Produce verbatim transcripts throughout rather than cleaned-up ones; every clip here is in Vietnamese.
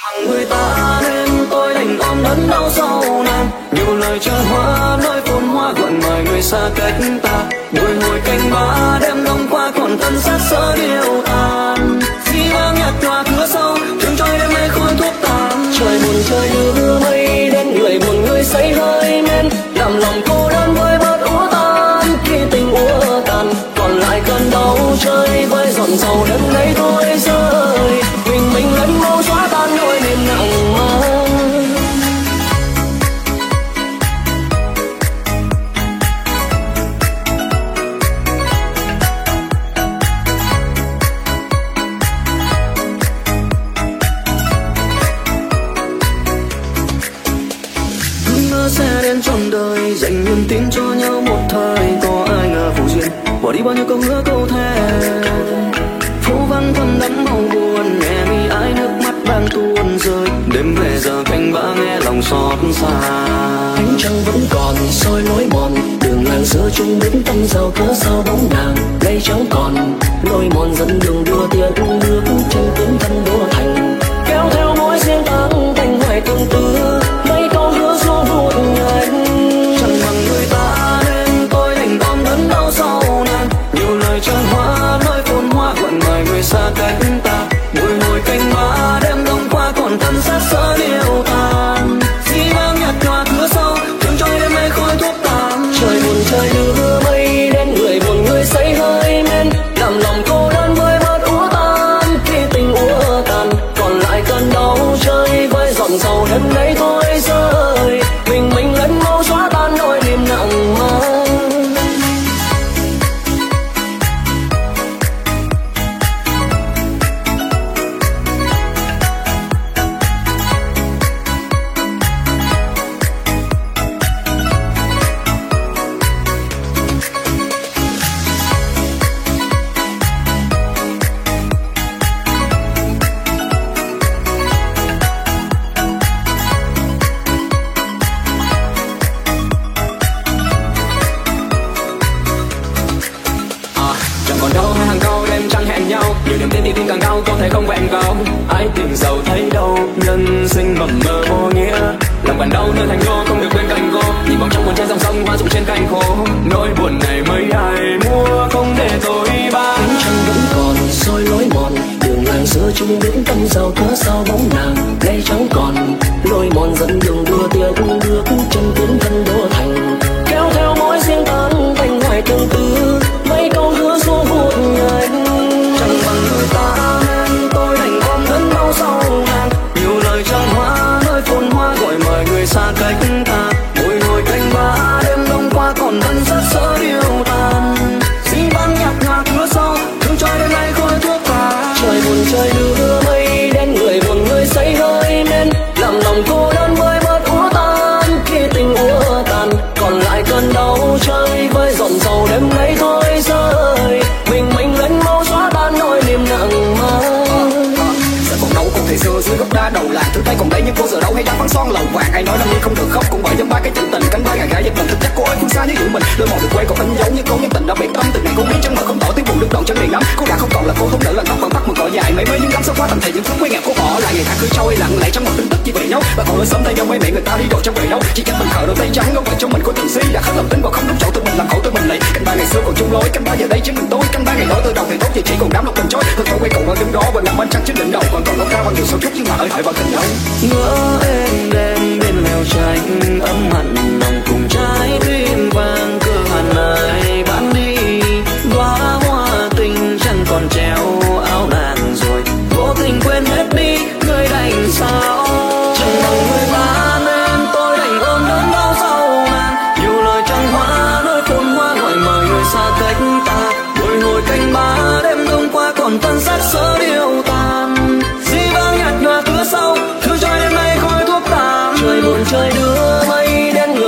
Người ta nên tôi đành ôm đớn đau sâu nan, nhiều lời chờ hoa nói phồn hoa gọi mời người xa cách ta. Bồi hồi canh ba đêm đông qua còn thân xác sơ điêu tàn, khi vang nhạt qua cửa sâu thường trôi đêm mây khói thuốc tàn. Trời buồn trời đưa mây đến người buồn người say hơi men, làm lòng cô đơn với bớt úa tan. Khi tình úa tàn còn lại cơn đau chơi với giọt sầu đêm nay thôi rơi. Mình mình lẫn mau xóa tan nỗi niềm nặng mang. Ngỡ sẽ đến trọn đời dành niềm tin cho nhau một thời, có ai ngờ phù duyên bỏ đi bao nhiêu câu hứa câu thề. Phố vắng thầm đẫm màu buồn, nghe mi ai nước mắt đang tuôn rơi. Đêm về giờ canh ba nghe lòng xót xa. Ánh trăng vẫn còn soi lối mòn, đường làng xưa chung đứng tâm giao cớ sao bóng nàng đây chẳng còn. Lối mòn dẫn đường đưa tiếng nước chân tướng thân đô thành, kéo theo mối riêng tăng thành hoài tương tư. Mấy câu hứa xuống vuốt nhanh, chẳng bằng người ta nên tôi đành ôm đớn đau sâu nan, nhiều lời chờ hoa nói phồn hoa gọi mời người xa cách ta. Bồi hồi canh ba đêm đông qua còn thân xác sơ điêu tàn, khi vang nhạt qua cửa sâu thường trôi đêm mây khói thuốc tàn. trời buồn trời đưa mây đến người buồn người say hơi men, làm lòng cô đơn với bớt úa tan. Khi tình úa tàn còn lại cơn đau chơi với giọt sầu đêm nay thôi rơi. Mình mình lẫn mau xóa tan nỗi niềm nặng mang. Nhiều niềm tin thì tin càng cao có thể không vẹn vào. Ai tình giàu thấy đâu nhân sinh mầm mơ vô nghĩa, lòng bàn đau nơi thành đô không được bên cạnh cô. Nhìn bóng trong cuốn trên dòng sông hoa rụng trên cành khô, nỗi buồn này mấy ai mua không để tôi bán. Ánh trăng vẫn còn soi lối mòn, đường làng xưa chung đứng tâm giao cớ sao bóng nàng đây chẳng còn. Lối mòn dẫn đường đưa tiếng nước chân tướng thân đô thành, kéo theo mối riêng tăng thành hoài tương tư. Mấy câu hứa xuống vuốt nhanh, chẳng bằng người ta nên tôi đành ôm đớn đau sâu nan, nhiều lời chờ hoa nói phồn hoa gọi mời người xa cách ta. Bồi hồi canh ba đêm đông qua còn thân xác sơ điêu tàn, xin ban nhạt hoa cửa sâu thương trôi đêm nay khói thuốc tàn. trời buồn trời đưa mây đến người buồn người say hơi men, làm lòng cô đơn với bớt úa tan. Khi tình úa tàn còn lại cơn đau chơi với giọt sầu đêm nay thôi rơi. Mình mình lẫn mau xóa tan nỗi niềm nặng mang. Giờ còn đâu còn thời xưa dưới gốc đá đầu làng, thứ tay còn đây nhưng cô giờ đâu hay đang phán son lầu vàng. Ai nói năm mươi không được khóc cũng bởi dăm ba cái chân tình, cánh ba gà gà giật mình thực chất cô ơi phương xa như dụ mình. Đôi mòn được quay còn in dấu như cô nhân tình đã biệt tâm, từng ngày cô biến chân mở không tỏ tiếng buồn đứt đầu chân liền lắm. Cô đã không còn là cô không nữ lần tóc vẫn bắt mừng cỏ dài mấy mấy những năm sau qua thành thị những phút quê nghèo cô bỏ lại ngày tháng cứ trôi lặng lẽ trong một tin tức chỉ về nhau. Và còn sớm tay nhau mấy mẹ người ta đi độ trong về đâu, chỉ cách mình khờ đôi tay trắng ngốc vậy trong mình có từng si đã khắc lòng tin vào không đúng chỗ tụi mình làm khổ tụi mình lại. Cánh ba ngày xưa còn chung lối, cánh ba giờ đây chính mình tôi, cánh ba ngày đó từ đầu thì tốt giờ chỉ còn đám lục mình trôi. Thôi thôi quay cậu ở đứng đó và nằm bên trăng trên đỉnh đầu còn còn nốt ra bao nhiêu sâu chút nhưng mà ơi hỡi vào tình đâu. Ngỡ em đêm bên leo tranh ấm mặn lòng cùng trái tim vàng cơ hàn này bán đi. Đóa hoa tình chẳng còn treo áo nàng rồi, vô tình quên hết đi người đành sao. Chẳng bằng người ta nên tôi đành ôm đớn đau sâu nan, nhiều lời chẳng hoa nói phồn hoa gọi mời người xa cách ta. Bồi hồi canh ba đêm đông qua còn thân xác sơ điêu tàn, di vang nhạt nhòa cửa sau thương trôi đêm nay khói thuốc tàn. Trời buồn trời đưa mây đến người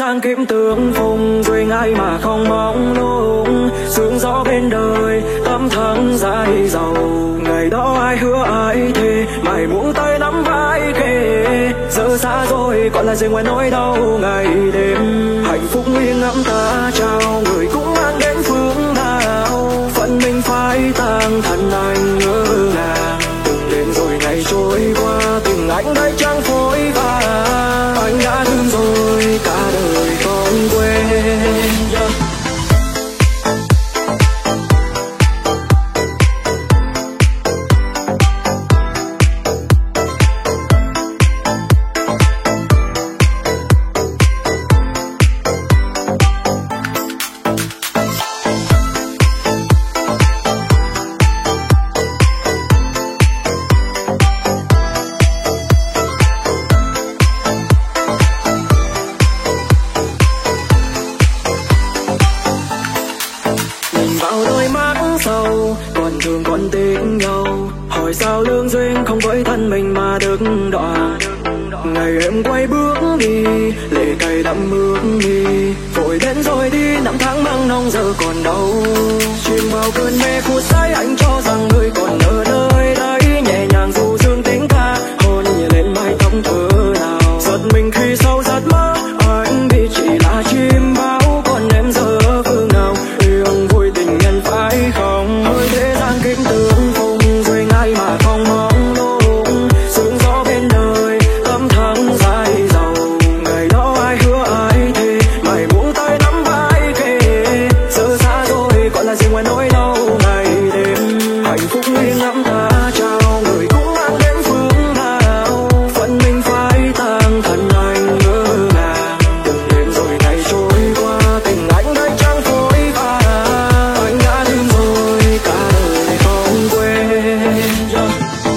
gian kiếm tương phùng, rồi ngay mà không mong lung. Sương gió bên đời tâm thắng dài giàu, ngày đó ai hứa ai thề, mày muốn tay nắm vai kề. Giờ xa rồi còn là gì ngoài nỗi đau ngày đêm. Hạnh phúc nghiêng ngắm ta trao, người cũng mang đến phương nào. Phận mình phải tang thân anh ngỡ ngàng. Từng đêm rồi ngày trôi qua, từng anh đây chẳng phối vã. Anh đã thương rồi cả đời không quên. Yeah. Sao lương duyên không với thân mình mà đứng đoạn. Ngày em quay bước đi, lệ cay đậm bước đi. Vội đến rồi đi, năm tháng mang nông giờ còn đâu. Chìm vào cơn mê phút say, anh cho rằng người còn ở nơi đấy. Nhẹ nhàng dù dương tính ta, hôn nhẹ lên mái tóc thơ nào. Giật mình khi sâu giật mơ, anh bị chỉ là chim bao. Còn em giờ phương nào, yêu vui tình nhân phải không? Ôi thế gian kính tương phùng, rồi ngay mà không mong lung. Sương gió bên đời tâm thắng dài giàu, ngày đó ai hứa ai thề, mày muốn tay nắm vai kề. Giờ xa rồi còn là gì ngoài nỗi đau ngày đêm. Hạnh phúc nghiêng ngắm ta trao, người cũng mang đến phương nào. Phận mình phải tang thân anh ngỡ ngàng. Từng đêm rồi ngày trôi qua, tình anh đây chẳng phối vã. Anh đã thương rồi cả đời không quên. Yeah.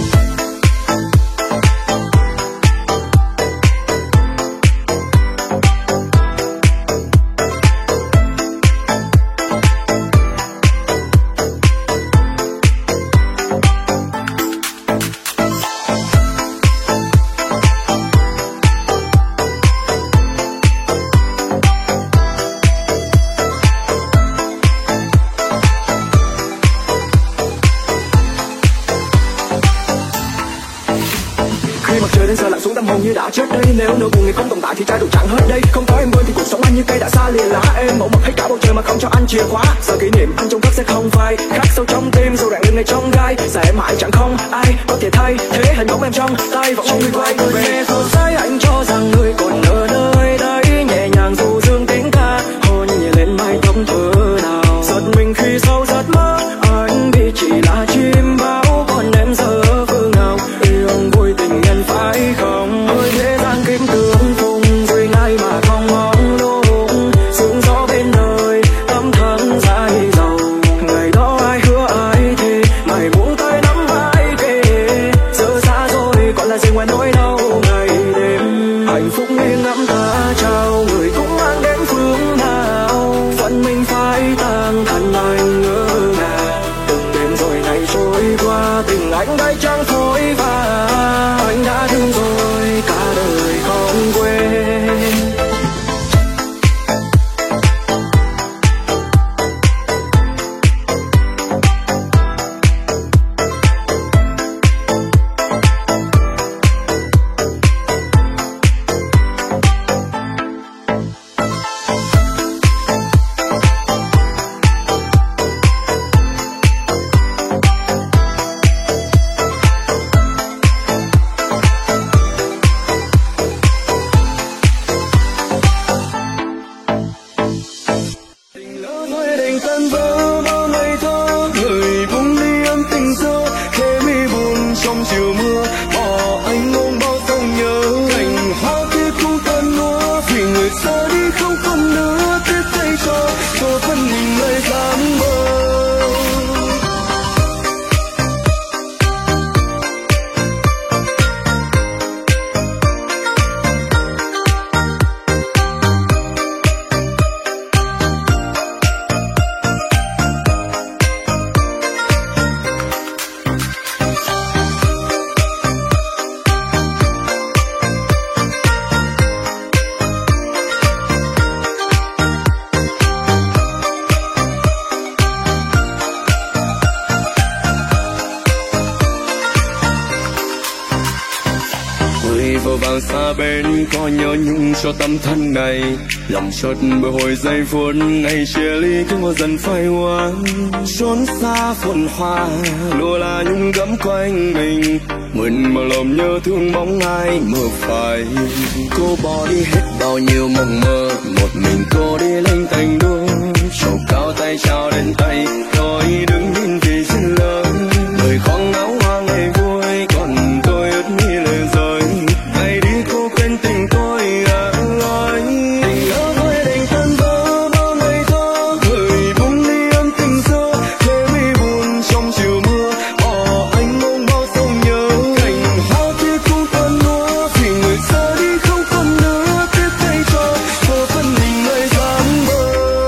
Khi mặt trời lên giờ lặn xuống, tâm hồn như đã chết đây. Nếu nỗi buồn ngày không tồn tại thì trái đủ chẳng hết đây. Không có em bên thì cuộc sống anh như cây đã xa lìa lá. Em mẫu mực hết cả bầu trời mà không cho anh chìa khóa. Giờ kỷ niệm anh trong thức sẽ không phai, khắc sâu trong tim dù rạng lên ngày trong gai. Giờ em mãi chẳng không ai có thể thay thế hình bóng em trong tay vẫn người quay về. Phút giây anh cho rằng người còn ở nơi đấy. Nhẹ nhàng dù dương tính ta, hôn nhẹ lên mái tóc thơ nào. Giật mình khi sâu giấc mơ, anh bị chỉ là chim bao. Còn em giờ phương nào, yêu vui tình nhân phải không? Ôi thế gian kính tương phùng, rồi ngay mà không mong lung. Sương gió bên đời tâm thắng dài giàu, ngày đó ai hứa ai thề, mày muốn tay nắm vai kề. Giờ xa rồi còn là gì ngoài nỗi đau ngày đêm. Hạnh phúc nghiêng ngắm ta trao, người cũng mang đến phương nào. Phận mình phải tang thân anh ngỡ ngàng. Từng đêm rồi ngày trôi qua, tình anh đây chẳng phối vã. Anh đã thương rồi cả đời không quên. vờ vào xa bên có nhớ nhung cho tâm thân này. Lòng chợt bồi hồi giây phút ngày chia ly cứ ngồi dần phai hoa. Trốn xa phồn hoa lùa là nhung gấm quanh mình. Nguyện mà lòng nhớ thương bóng ai mơ phai. Cô bỏ đi hết bao nhiêu mộng mơ, một mình cô đi lênh thành đua. Trầu cao tay trao đến tay, tôi đứng nhìn vì xin lớn. Đời khó ngáo hoa ngày vui, còn tôi ướt mi lời rơi. Ngày đi cô quên tình tôi à ơi. Tình lỡ thôi đành tan vỡ bao ngày thơ. Người buông đi ân tình xưa, thế mi buồn trong chiều mưa. Bỏ anh mong bao sông nhớ. Cành hoa kia cũng còn lúa, vì người xa đi không còn nữa. Tiếp tay cho cô phân mình nơi dáng bờ.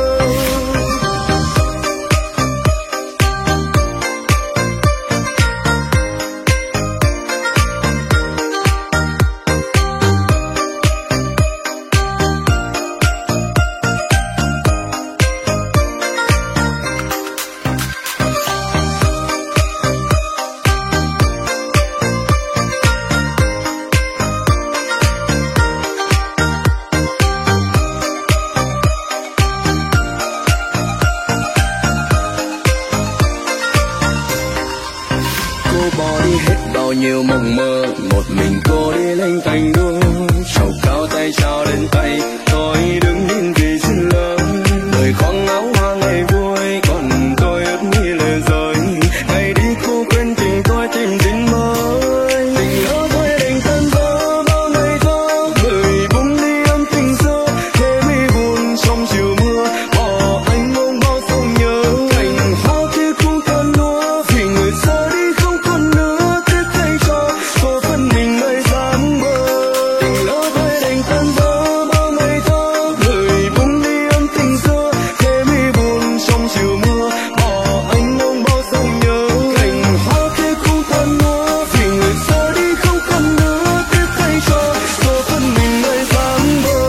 Nhiều mộng mơ, một mình cô đi lên thành đua. Trầu cao tay trao đến tay, tôi đứng nhìn vì xin lớn. Đời khó ngáo hoa ngày vui, còn tôi ướt mi lời rơi. Ngày đi cô quên tình tôi tìm tình mới. Tình lỡ thôi đành tan vỡ bao ngày thơ. Người buông đi ân tình xưa, thế mi buồn trong chiều mưa. Bỏ anh mong bao sông nhớ. Cành hoa kia cũng còn lúa, vì người xa đi không còn nữa. Cô phân mình nơi dáng bờ. Tình lỡ thôi đành tan vỡ bao ngày thơ. Người buông đi ân tình xưa, thế mi buồn trong chiều mưa. Bỏ anh mong bao sông nhớ. Cành hoa kia cũng còn lúa, vì người xa đi không còn nữa. Tiếp tay cho cô phân mình nơi dáng bờ.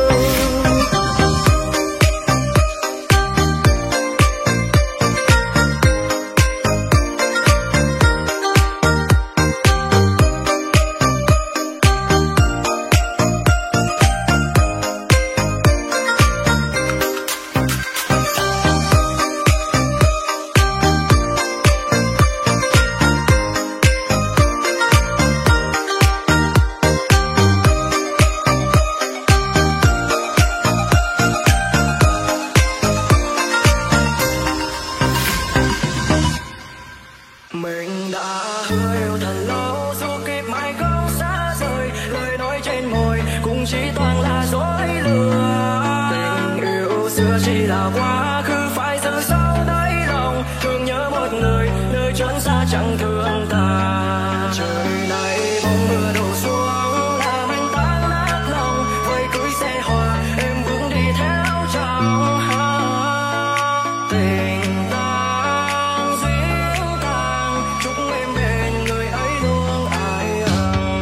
Mình đã hứa yêu thật lâu, dù kịp mai không xa rời. Lời nói trên môi cũng chỉ toàn là dối lừa. Tình yêu xưa chỉ là quá khứ, phải giữ sâu đáy lòng. Thương nhớ một người, nơi chốn xa chẳng thương ta. Trời này bóng mưa đổ xuống, làm anh tan nát lòng. Vây cưới xe hoa, em vững đi theo chồng. Tình ta duyên tàn, chúc em bên người ấy luôn ai ân.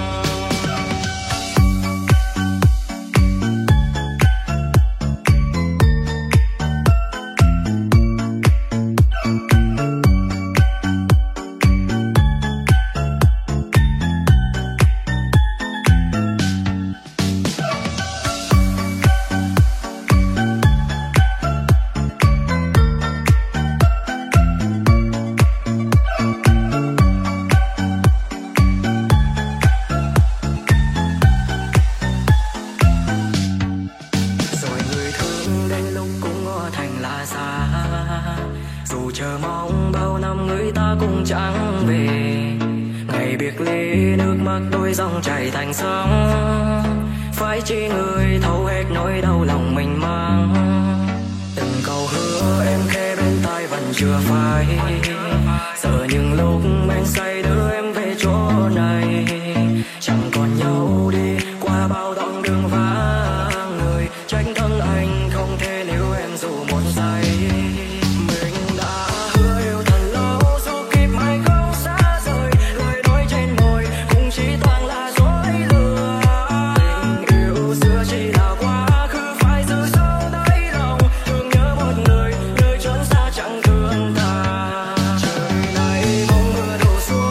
Rồi người thương đến lúc cũng ngỡ thành là xa. Dù chờ mong bao năm người ta cũng chẳng về. Ngày biệt ly nước mắt đôi dòng chảy thành sông. Phải chỉ người thấu hết nỗi đau lòng mình mang. Từng câu hứa em khẽ bên tai vẫn chưa phai. Giờ những lúc men say đưa em về chỗ này. Chẳng còn nhau đi qua bao đoạn đường vắng người. Trách thân anh không thể níu em dù một giây. Mình đã hứa yêu thật lâu, dù kịp mai không xa rời. Lời nói trên môi cũng chỉ toàn là dối lừa. Tình yêu xưa chỉ là quá khứ, phải giữ sâu đáy lòng. Thương nhớ một người, nơi chốn xa chẳng thương ta. Trời này bóng mưa đổ xuống.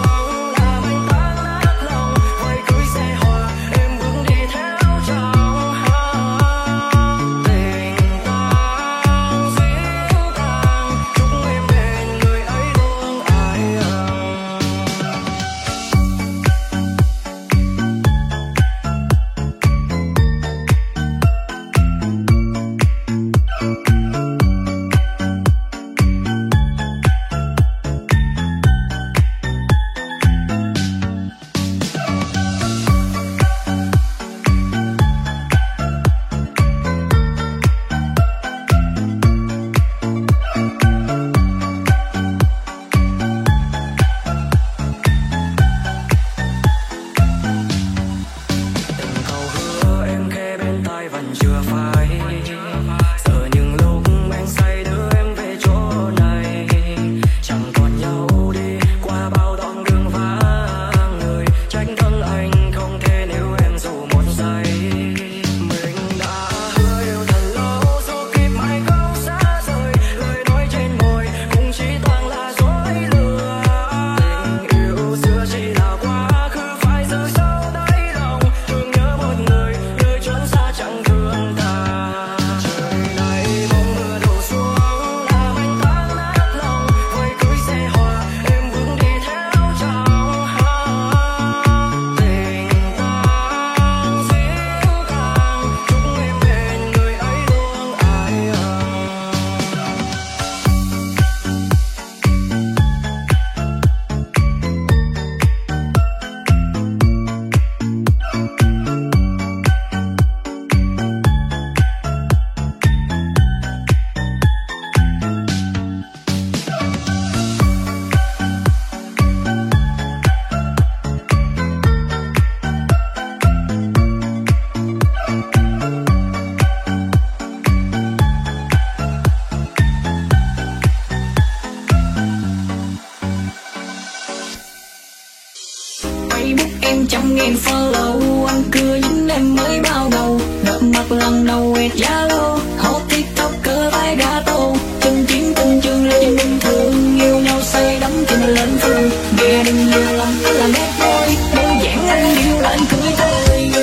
Facebook em trăm ngàn follow, anh cười dính em mới bao đầu. Gặp mặt lần đầu quẹt Zalo, hot tiktoker vai gato. Chân chiến tình trường là chuyện bình thường, yêu nhau say đắm thì mình lên phường. Nghe đừng nhiều lắm là nét môi, đơn giản anh yêu là anh cưới thôi.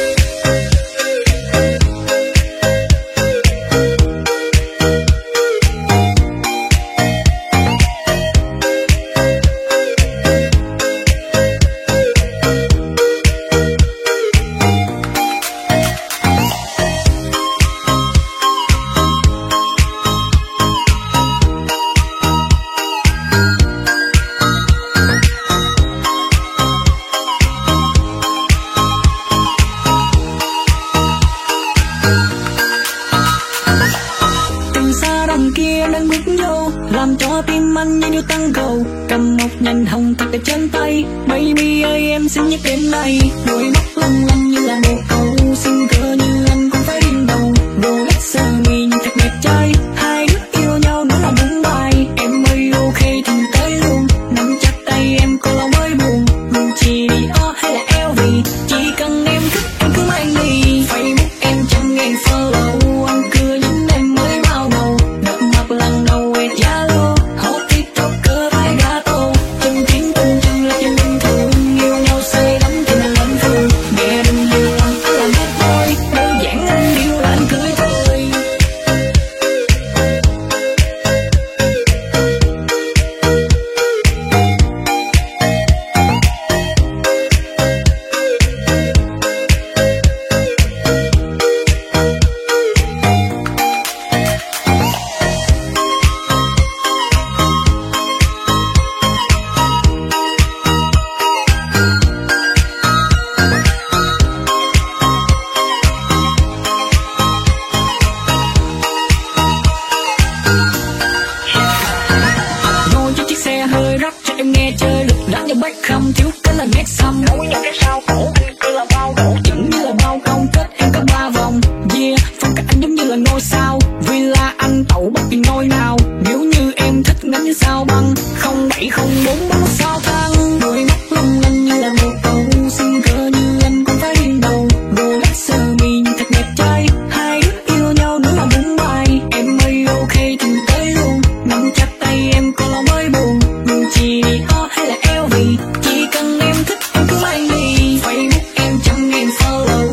Kia đang bước vô làm cho tim anh như điệu tăng cầu, cầm một nhành hồng thật đẹp trên tay. Baby ơi em xin nhắc đến đây, đôi mắt long lanh như là một cầu, xinh cỡ như anh cũng phải điên đầu. Rolex sơ mi nhìn thật đẹp trai, hai đứa yêu nhau nữa là đúng bài. Em ơi ok thì tới luôn, nắm chặt tay em cô lâu mới buồn. Gucci Dior hay là L V, chỉ cần em thích em cứ mang đi. Facebook em trăm ngàn follow, anh cười dính em mới bao đầu. Lần đầu quẹt Zalo, hot tiktoker vai gato. Chân chiến tình chân là chuyện bình thường, yêu nhau say đắm thì mình lên phường. Nghe đừng nhiều lắm anh là nét môi, đơn giản anh yêu là anh cưới thôi. Hơi rắc cho em nghe chơi lực đánh cho bách khăm, thiếu cái là nét xăm. Nấu những cái sao cổ anh cứ là bao đổ, chững như là bao công kết em có ba vòng. Yeah, phong cách anh giống như là ngôi sao, villa anh tậu bất kỳ ngôi nào. Nếu như em thích ngắm như sao băng, không bảy không bốn bắn sao thăng. Đôi mắt long lanh như là một cầu, xinh cỡ như anh cũng phải điên đầu. Rolex sơ mi nhìn thật đẹp trai, hai đứa yêu nhau nữa là đúng bài. Em ơi ok thì tới luôn, nắm chặt tay em cô lâu mới buồn. Gucci Dior hay là L V, chỉ cần em thích em cứ mang đi. Facebook em trăm ngàn follow,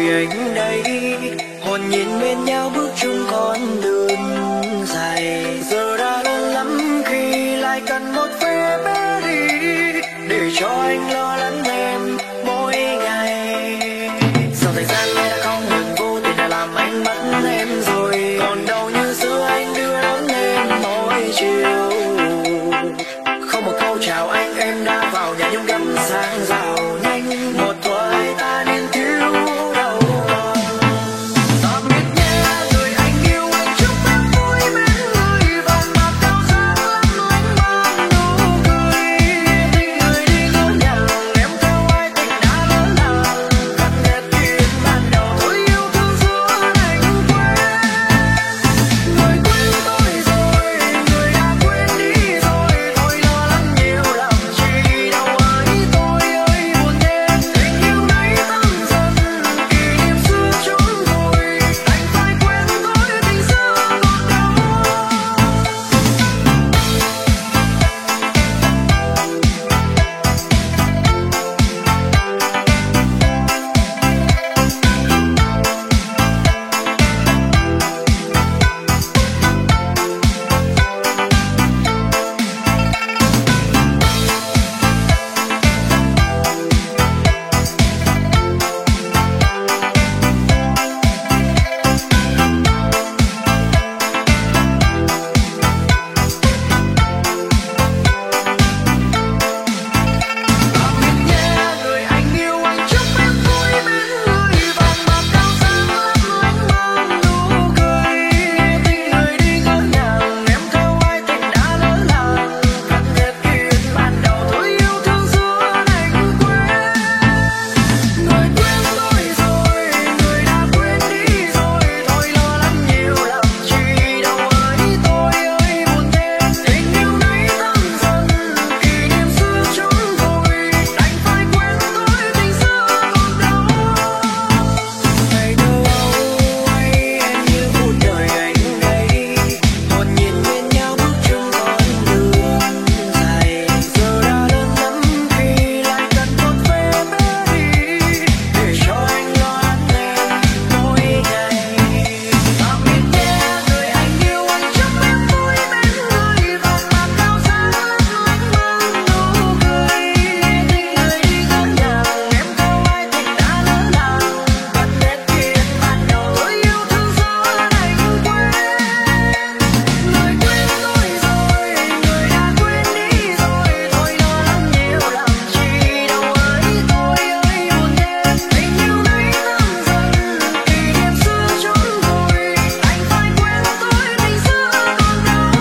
anh đây, hồn nhiên bên nhau bước chung con đường dài. Giờ đã lớn lắm khi lại cần một vé bé đi, để cho anh lo lắng em mỗi ngày. Sao thời gian này đã không ngừng, vô tình đã làm anh mất em rồi. Còn đâu như xưa anh đưa đón em mỗi chiều. Không một câu chào anh, em đã vào nhà nhung gấm sang rào nhanh. Một tuổi ta nên thiếu đâu còn. Tạm biệt nhé người anh yêu, anh chúc em vui bên người. Vòng mặt cao sáng lấp lánh mang nụ cười. Tình người đi ngỡ ngàng, em theo ai tình đã lỡ làng. Cắt hết duyên ban đầu, tôi yêu thương xưa anh quên. Người quên tôi rồi, người đã quên đi rồi. Tôi lo lắng nhiều làm chi đâu ấy, tôi ơi buồn thêm. Tình yêu này tăng dần, kỷ niệm xưa trốn vội. Anh phải quên tôi tình xưa còn đâu. Tạm biệt nhé người anh yêu, anh chúc em vui bên người. Vòng mặt cao sáng lấp lánh mang nụ cười. Tình người đi ngỡ ngàng, em theo ai tình đã lỡ làng. Cắt hết duyên ban đầu, tôi yêu thương xưa anh quên. Người quên tôi rồi, người đã quên đi rồi. Tôi lo lắng nhiều làm chi đâu ấy, tôi ơi buồn thêm. Tình yêu này tăng dần, kỷ niệm xưa trốn vội. Anh phải quên tôi tình xưa còn đâu. Ngày thơ ấu ấy em như một đời anh đây, hồn nhiên bên nhau bước chung con đường dài. Giờ đã lớn lắm khi lại cần một vé bé đi, để cho anh lo lắng em mỗi ngày. Tạm biệt nhé người anh yêu, anh chúc em vui bên người. Vòng mặt cao sáng lấp lánh mang nụ cười. Tình người đi ngỡ ngàng, em theo ai tình đã lỡ làng. Cắt hết duyên ban đầu, tôi yêu thương xưa anh quên. Người quên tôi rồi, người đã quên đi rồi. Tôi lo lắng nhiều làm chi đâu ấy, tôi ơi buồn thêm. Tình yêu này tăng dần, kỷ niệm xưa trốn vội. Anh phải quên tôi tình xưa còn đâu.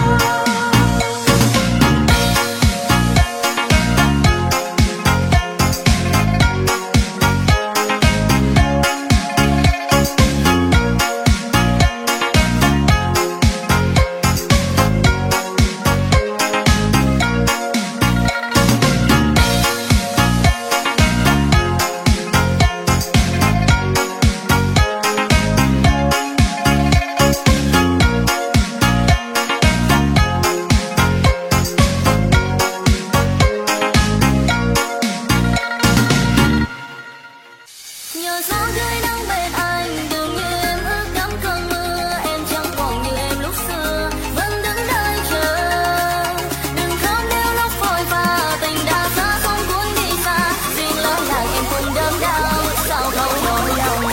Nhờ gió tươi nắng bên anh, dường như em ướt đẫm cơn mưa. Em chẳng còn như em lúc xưa, vẫn đứng đợi chờ. Đừng khóc nếu lúc vội vã, tình đã xa không cuốn đi xa. Xin lỡ làng em cùng đớm đau, sao không nỗi lòng.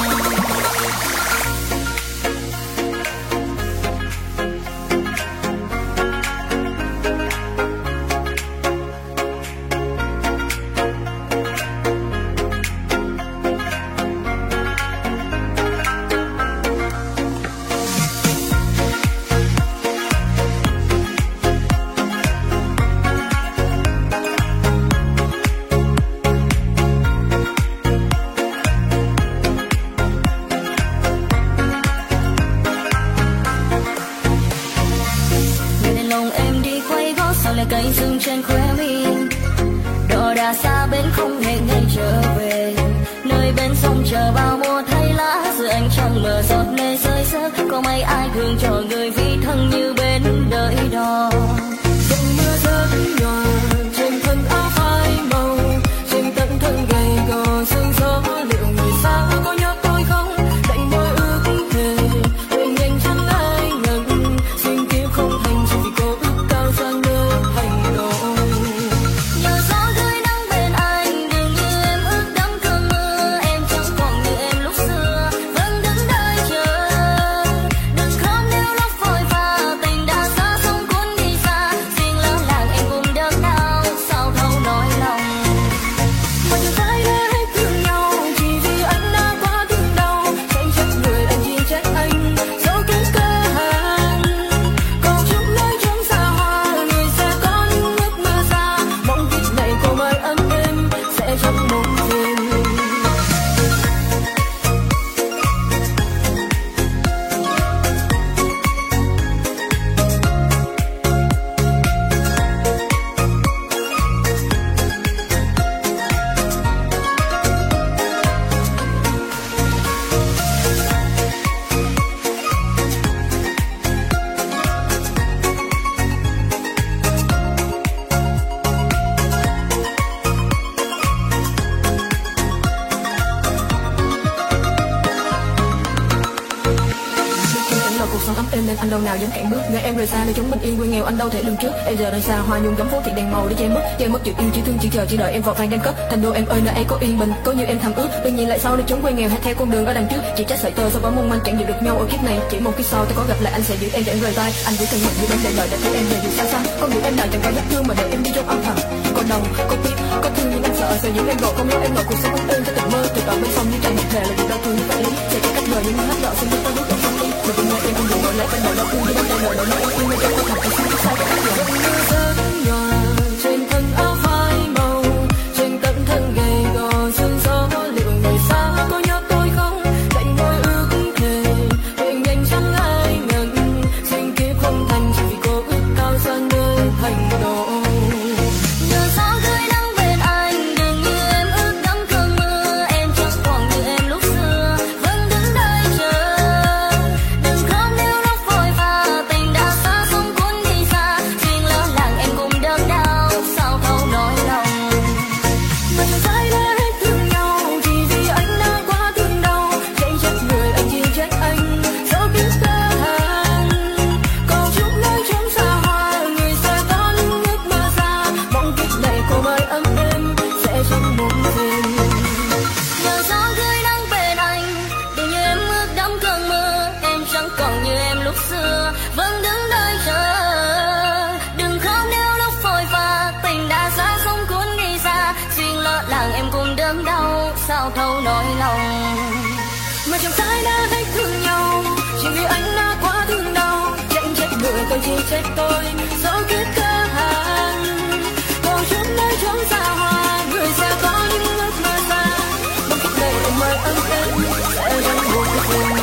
Người đàn lòng em đi quay gót, sao lại cay sưng trên khóe mi. Đò đã xa bến không hẹn ngày trở về. Nơi bên sông chờ bao mùa thay lá, giữa ánh trăng mờ giọt lệ rơi rớt. Có mấy ai thương cho người vì thân như bên đợi đò. Dòng mưa rớt nhòa trên thân áo phai màu, trên tận thân gầy gò sương gió. Liệu người xa có nhớ tôi không? ấm êm nên anh đâu nào dám cản bước. Ngày em rời xa nơi chúng bình yên quê nghèo, anh đâu thể lường trước. Em giờ đang xa hoa nhung gấm phố thị đèn màu để che mất, che mất chữ yêu chỉ thương chỉ chờ chỉ đợi em vào vàng đem cất. Thành đô em ơi nơi ấy có yên bình, có như em thầm ước. Đừng nhìn lại sau nơi chúng quê nghèo hay theo con đường ở đằng trước. Chỉ trách sợi tơ sau bóng mong manh chẳng giữ được nhau ở kiếp này. Chỉ một kiếp sau ta có gặp lại anh sẽ giữ em để em rời tay. Anh giữ thân mật như bên để đợi để thấy em về dù xa xa. Con giữ em lại chẳng có giác thương mà đợi em đi trong âm thầm. Có đầu có tiếc có thương nhưng anh sợ sợ giữ em gọi không lo em gọi cuộc sống ấm êm cho từng mơ. Từ ở bên sông như tràn nhịp thề là điều đau thương như vậy lý. Sẽ có cách đời nhưng hát đỏ xin ta bước vào sông đi. Đừng quên em không đủ gọi lại bên đời đau thương như đang đợi đợi em yêu em trong thật sự sai cái cách đường. Rất nhỏ trên thân áo phai màu, trên tận thân gầy gò sương gió liệu người xa có nhớ tôi không? Lạnh môi ước thề về nhanh chẳng ai ngần, sinh kiếp không thành chỉ vì cô ước cao xa nơi thành đồ. Nhờ gió tươi nắng bên anh, đừng như em ước đắm cơn mưa. Em chẳng còn như em lúc xưa, vẫn đứng đây chờ. Đừng khóc nếu lúc vội vã, tình đã xa xuống cuốn đi xa. Chuyện lỡ làng em cũng đớn đau, sao thấu nỗi lòng. Mà chẳng phải đã hết thương nhau, chỉ vì anh đã quá thương đau. Chạy trách người anh chỉ trách anh, dẫu biết xa hàng. Còn chút nơi chốn xa hoa, người sẽ có những ước mơ xa. Mong kiếp này cô mới ấm êm, sẽ chẳng muộn phiền. Nhờ gió tươi nắng bên anh, đừng như em ước đắm cơn mưa. Em chẳng còn như em lúc xưa, vẫn đứng đây chờ. Đừng khóc nếu lúc vội vã, tình đã xa xuống cuốn đi xa. Chuyện lỡ làng em cũng đớn đau, sao thấu nỗi lòng. Mà chẳng phải đã hết thương nhau, chỉ vì anh đã quá thương đau. Chẳng trách người tôi chỉ trách tôi, dẫu kiếp cơ hàng. Còn chút nơi chốn xa hoa, người sẽ có những ước mơ xa. Mong kiếp này em mới ấm êm, sẽ chẳng buồn phiền.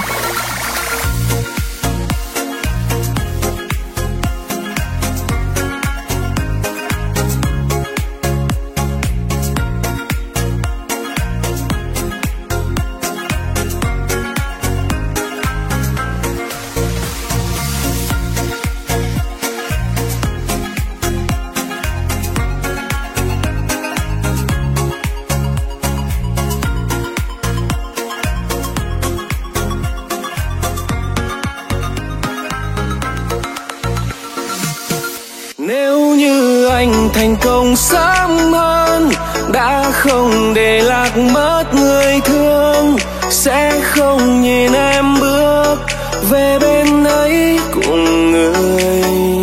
Nếu như anh thành công sớm hơn, đã không để lạc mất người thương, sẽ không nhìn em bước về bên ấy cùng người.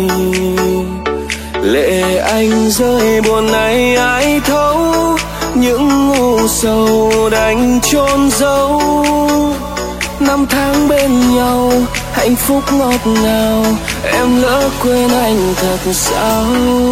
Lệ anh rơi buồn này ai thấu, những u sầu đành chôn giấu. Năm tháng bên nhau hạnh phúc ngọt ngào, em lỡ quên anh thật sao?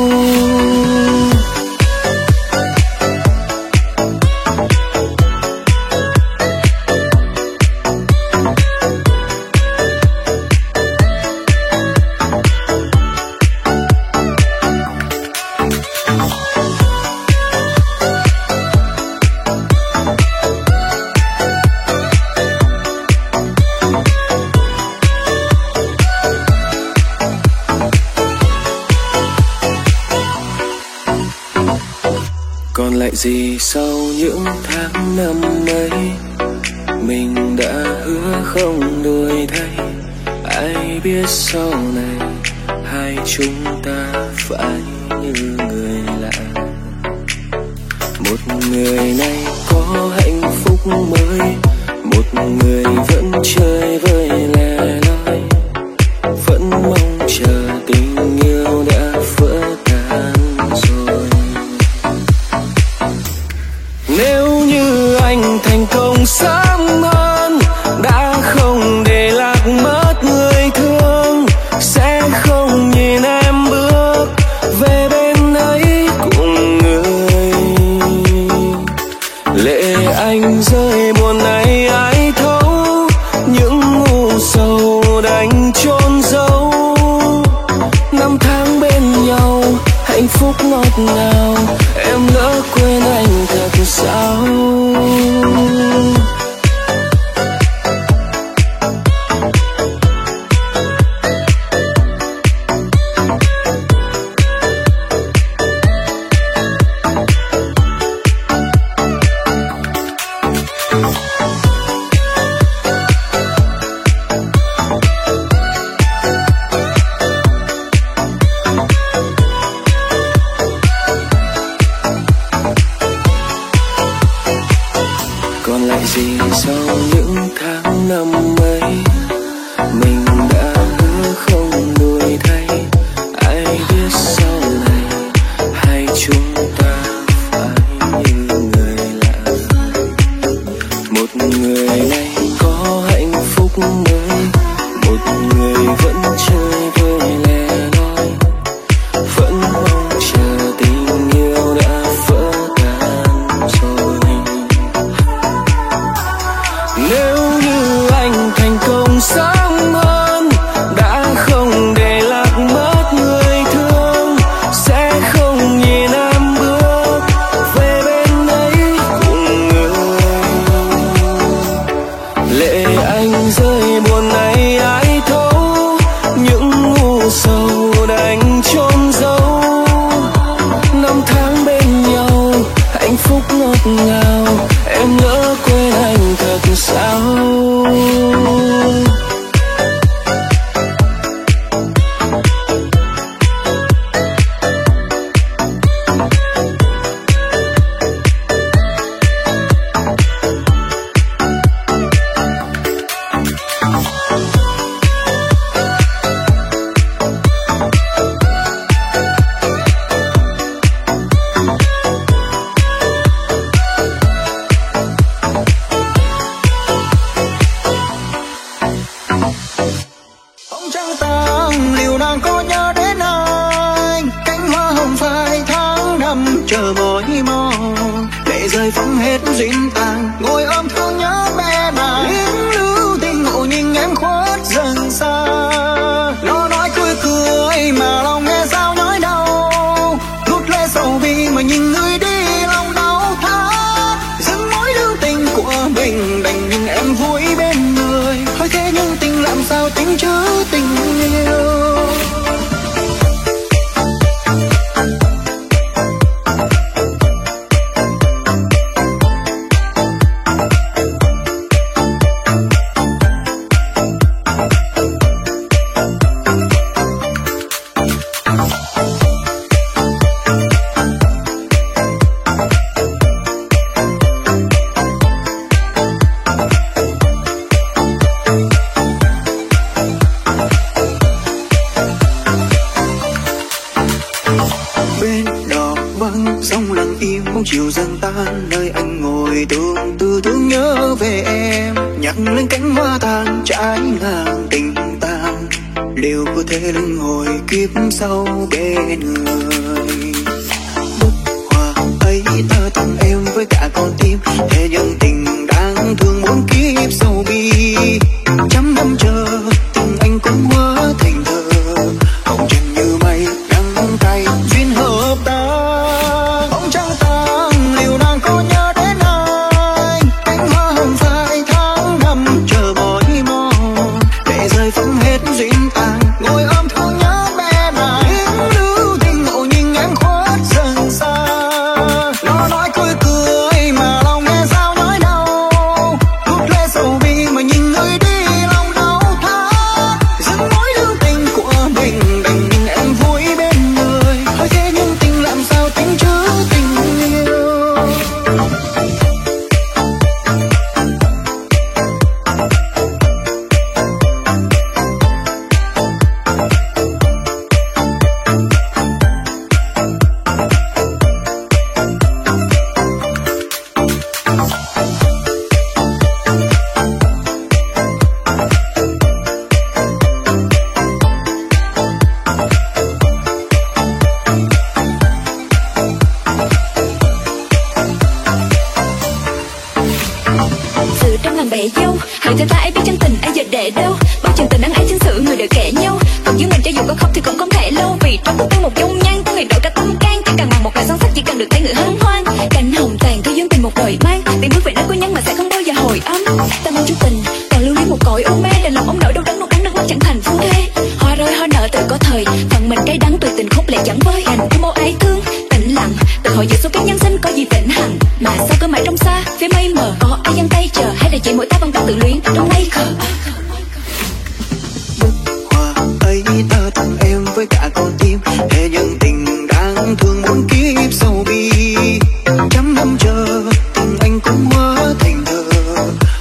Còn lại gì sau những tháng năm ấy, mình đã hứa không đổi thay. Ai biết sau này hai chúng ta phải như người lạ. Một người này có hạnh phúc mới, một người vẫn chơi vơi lẻ loi, vẫn mong chờ tình yêu đã vỡ tan rồi. Nếu như anh thành công sớm hơn, đã không để lạc mất người thương, sẽ không nhìn em bước về bên ấy cùng người. Lệ anh rơi buồn này ai thấu, những u sầu đành chôn giấu. Năm tháng bên nhau hạnh phúc ngọt ngào, em lỡ quên anh thật sao? sau những tháng năm ấy mình đã hứa không đổi thay, ai biết sau này hai chúng ta phải như người lạ. Một người này có hạnh phúc mới, một người vẫn chơi vơi lẻ loi, vẫn mong chờ tình yêu đã vỡ tan rồi. Nếu như anh thành công sớm hơn, đã không để lạc mất người thương, sẽ không nhìn em bước về bên ấy cùng người. Lệ anh rơi buồn này ai thấu, những u sầu đành chôn giấu. Năm tháng bên nhau hạnh phúc ngọt ngào, em lỡ quên anh thật sao. Chờ mỏi mòn để rơi phóng hết duyên tàn, ngồi ôm thương nhớ bé nàng liếng lưu tình ngộ nhìn em khuất dần xa. Nó nói cười cười mà lòng nghe sao nhói đau, rút lệ sầu bi mà nhìn người đi lòng đau thắt. Dừng mối lưu tình của mình đành nhìn em vui bên người, thôi thế nhưng tình làm sao tính chứ tình yêu. Chiều dần tan nơi anh ngồi tương tư thương nhớ về em, nhắc lên cánh hoa tàn trái ngang tình tàn, liệu có thể luân hồi kiếp sau bên người. Bức hoa ấy ta tặng em với cả con tim, thế nhưng tình đáng thương muốn kiếp sau bi. Trăm năm chờ tình anh cũng hóa thành thơ, hồng trần như mây đắng cay duyên hợp ta. Trăm năm chờ tình anh cũng hóa thành thơ,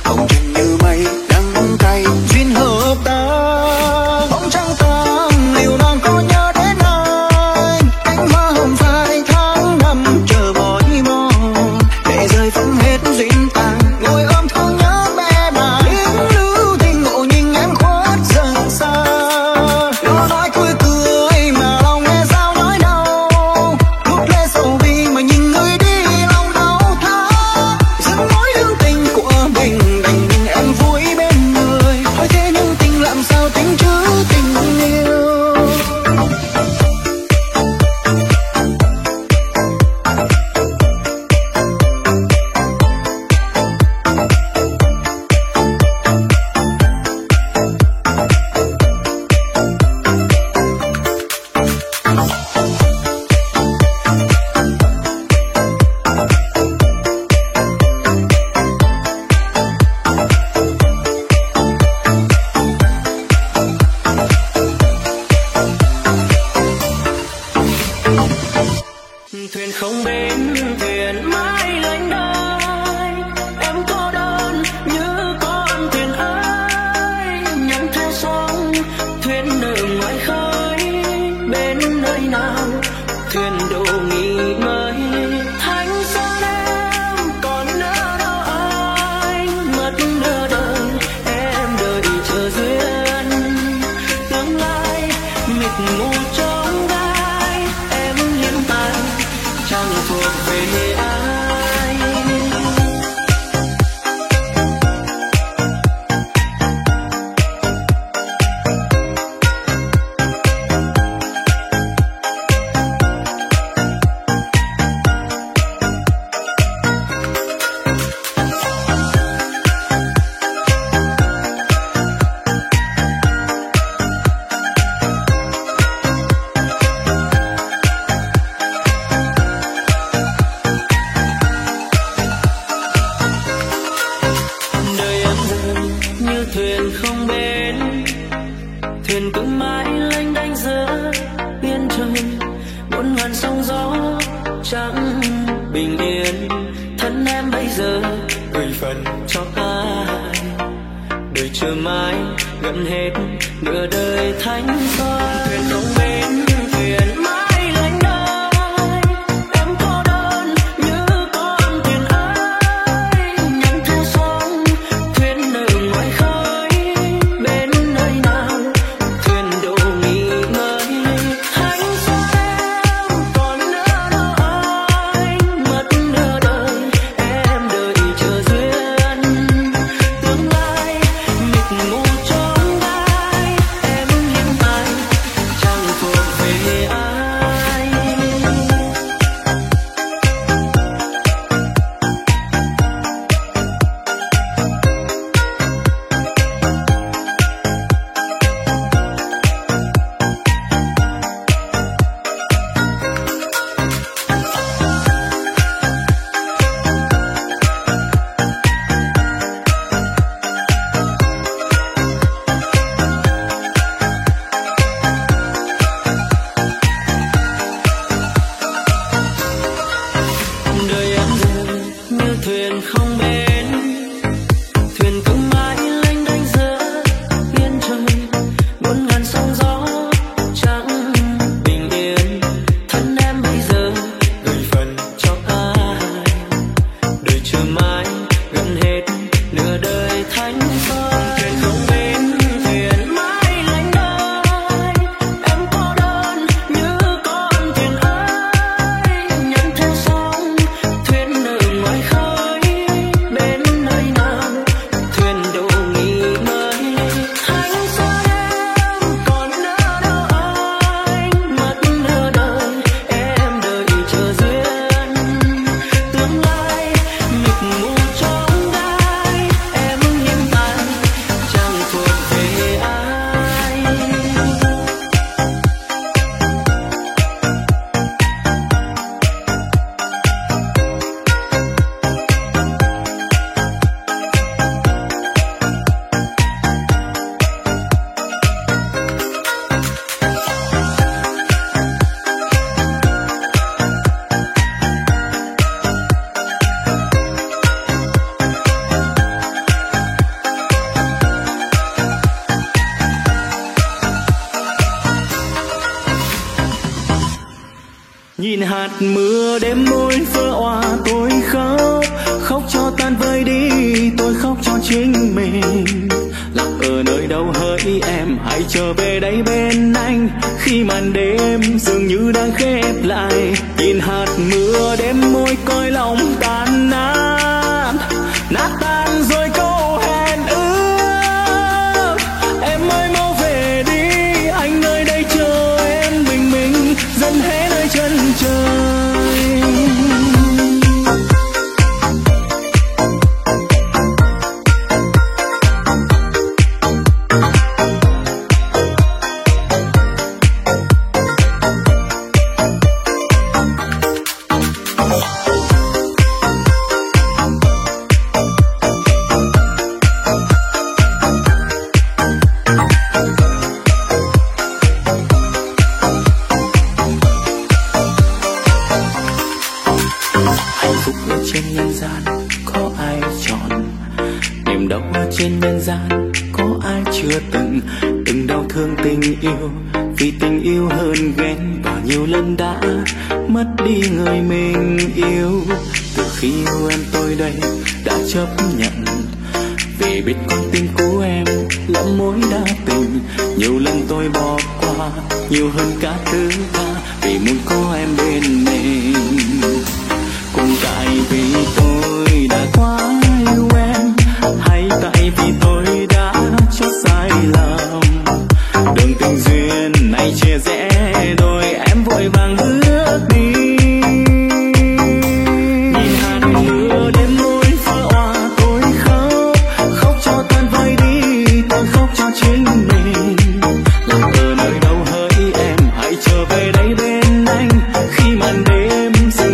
đời chưa mãi gần hết nửa đời thanh xuân. Thuyền không bến thuyền mãi lênh đênh, em cô đơn như con thuyền ấy nhắm theo sóng. Thuyền ở ngoài khơi bên nơi nào thuyền đổ nghỉ ngơi. Thanh xuân em còn nỡ đâu anh mất nửa đời, em đợi chờ duyên tương lai mịt mù trong gai. Em hiếm ai chẳng thuộc về ai. Đời em dường như thuyền không bến, thuyền cứ mãi lênh đênh giữa biển trời. Muôn ngàn sóng gió chẳng bình yên, thân em bây giờ gửi phần cho ai. Đời chưa mãi gần hết nửa đời thanh xuân. Thuyền không bến thuyền mãi lênh đênh, em cô đơn như con thuyền ấy nhắm theo sóng. Thuyền ở ngoài khơi bên nơi nào thuyền đổ nghỉ ngơi. Thanh xuân em còn nỡ đâu anh mất nửa đời, em đợi chờ duyên tương lai mịt mù trong gai. Em hiếm ai chẳng thuộc về ai. Nhìn hạt mưa đêm môi vỡ òa tôi khóc, khóc cho tan vơi đi tôi khóc cho chính mình. Lạc ở nơi đâu hỡi em hãy trở về đây bên anh, khi màn đêm dường như đang khép lại. Nhìn hạt mưa đêm môi cõi lòng tan nát, nát tan rồi câu hẹn ước. Em ơi mau về đi anh nơi đây chờ em bình minh dần hết nơi chân trời. Hạnh phúc ở trên nhân gian có ai chọn, niềm đau ở trên nhân gian có ai chưa từng. Từng đau thương tình yêu vì tình yêu hơn ghen, bao nhiêu lần đã mất đi người mình yêu. Từ khi yêu em tôi đây đã chấp nhận, vì biết con tim của em là mối đa tình. Nhiều lần tôi bỏ qua nhiều hơn cả thứ tha, vì muốn có em bên mình. Cũng tại vì tôi đã quá yêu em, hay tại vì tôi đã chót sai lầm. Đường tình duyên này chia rẽ đôi em vội vàng bước đi. Nhìn hạt mưa đêm môi vỡ òa tôi khóc, khóc cho tan vơi đi tôi khóc cho chính mình. Lạc ở nơi đâu hỡi em hãy trở về đây bên anh, khi màn đêm dần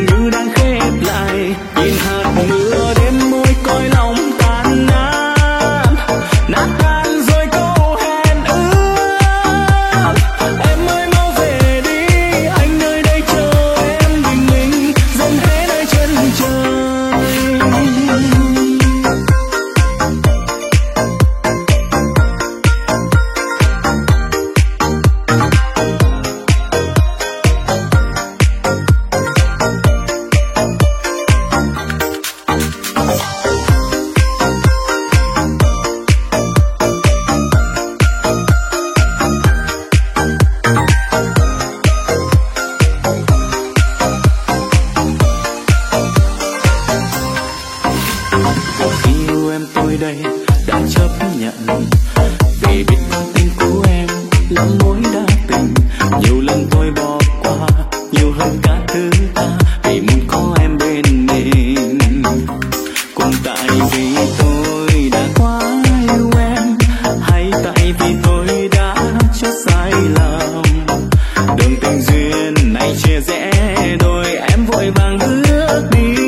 đã chấp nhận, vì biết tình của em là mối đa tình. Nhiều lần tôi bỏ qua nhiều hơn cả thứ ta, vì muốn có em bên mình. Cũng tại vì tôi đã quá yêu em, hay tại vì tôi đã cho sai lầm. Đường tình duyên này chia rẽ đôi, em vội vàng bước đi.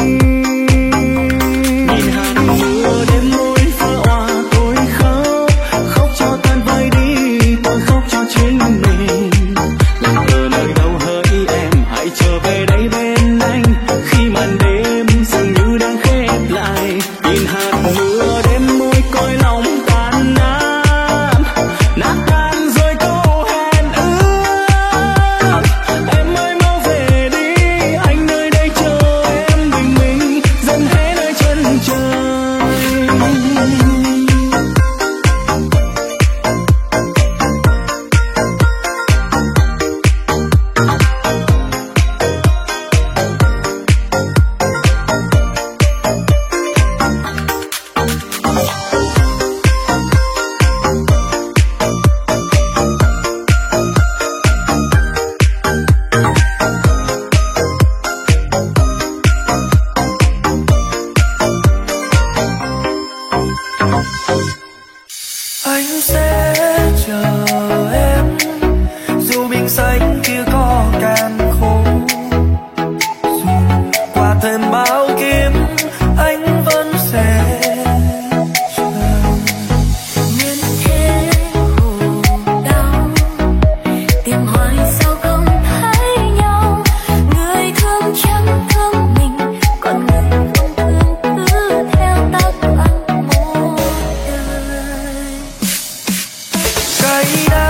Nhìn hạt mưa đêm môi phơ hoa tôi khóc, khóc cho tan vơi đi, tôi khóc cho chính mình. Lặng ở nơi đâu hỡi em, hãy trở về đây bên anh, khi màn đêm dường như đang khép lại. Nhìn hạt mưa đêm môi cõi lòng tan nát, nát tan rồi câu hẹn ước. Em ơi mau về đi, anh nơi đây chờ em bình minh, dần hết nơi chân trời. Anh sẽ chờ em, dù biển xanh kia có càn khô, dù qua thêm bao kiếp anh vẫn sẽ chờ. Nhân thế khổ đau, tìm hoài sao không thấy nhau. Người thương chẳng thương mình, còn người không thương cứ theo tóc anh một đời. Cây đa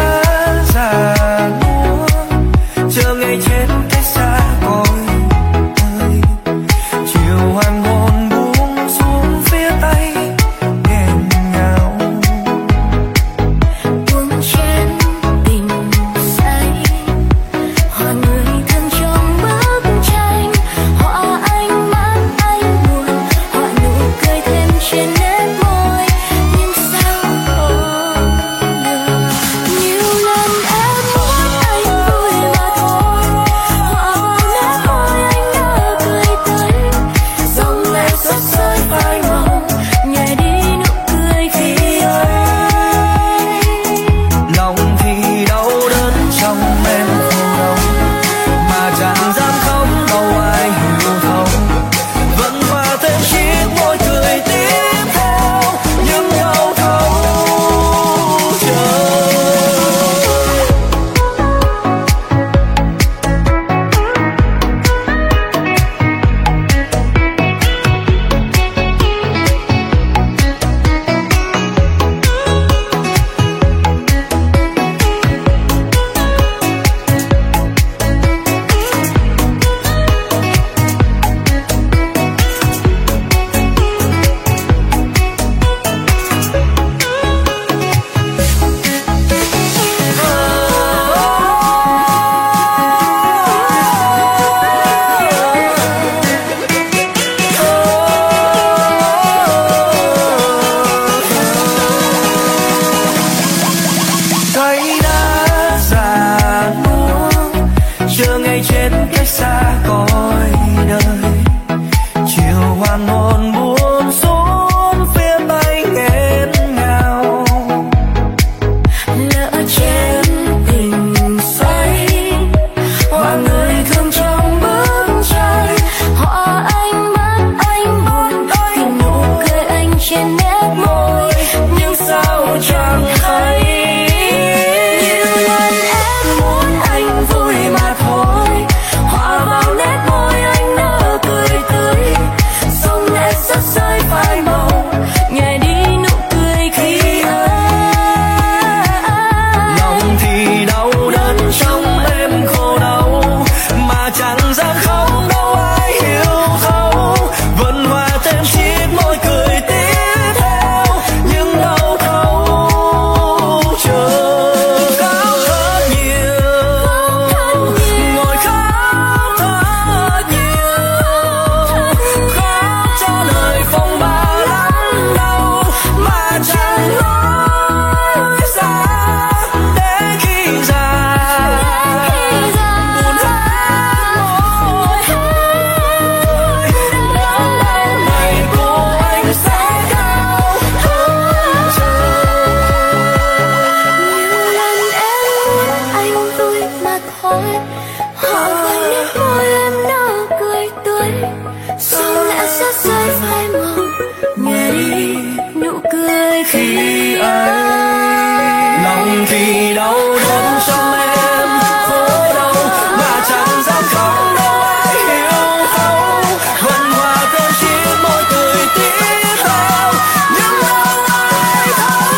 khi ấy. Lòng vì đau đớn trong em khổ đau mà chẳng dám khóc, đâu ai hiểu thấu. Vẫn hòa thêm chỉ môi cười tiếc đau, nhưng đâu ai thấu.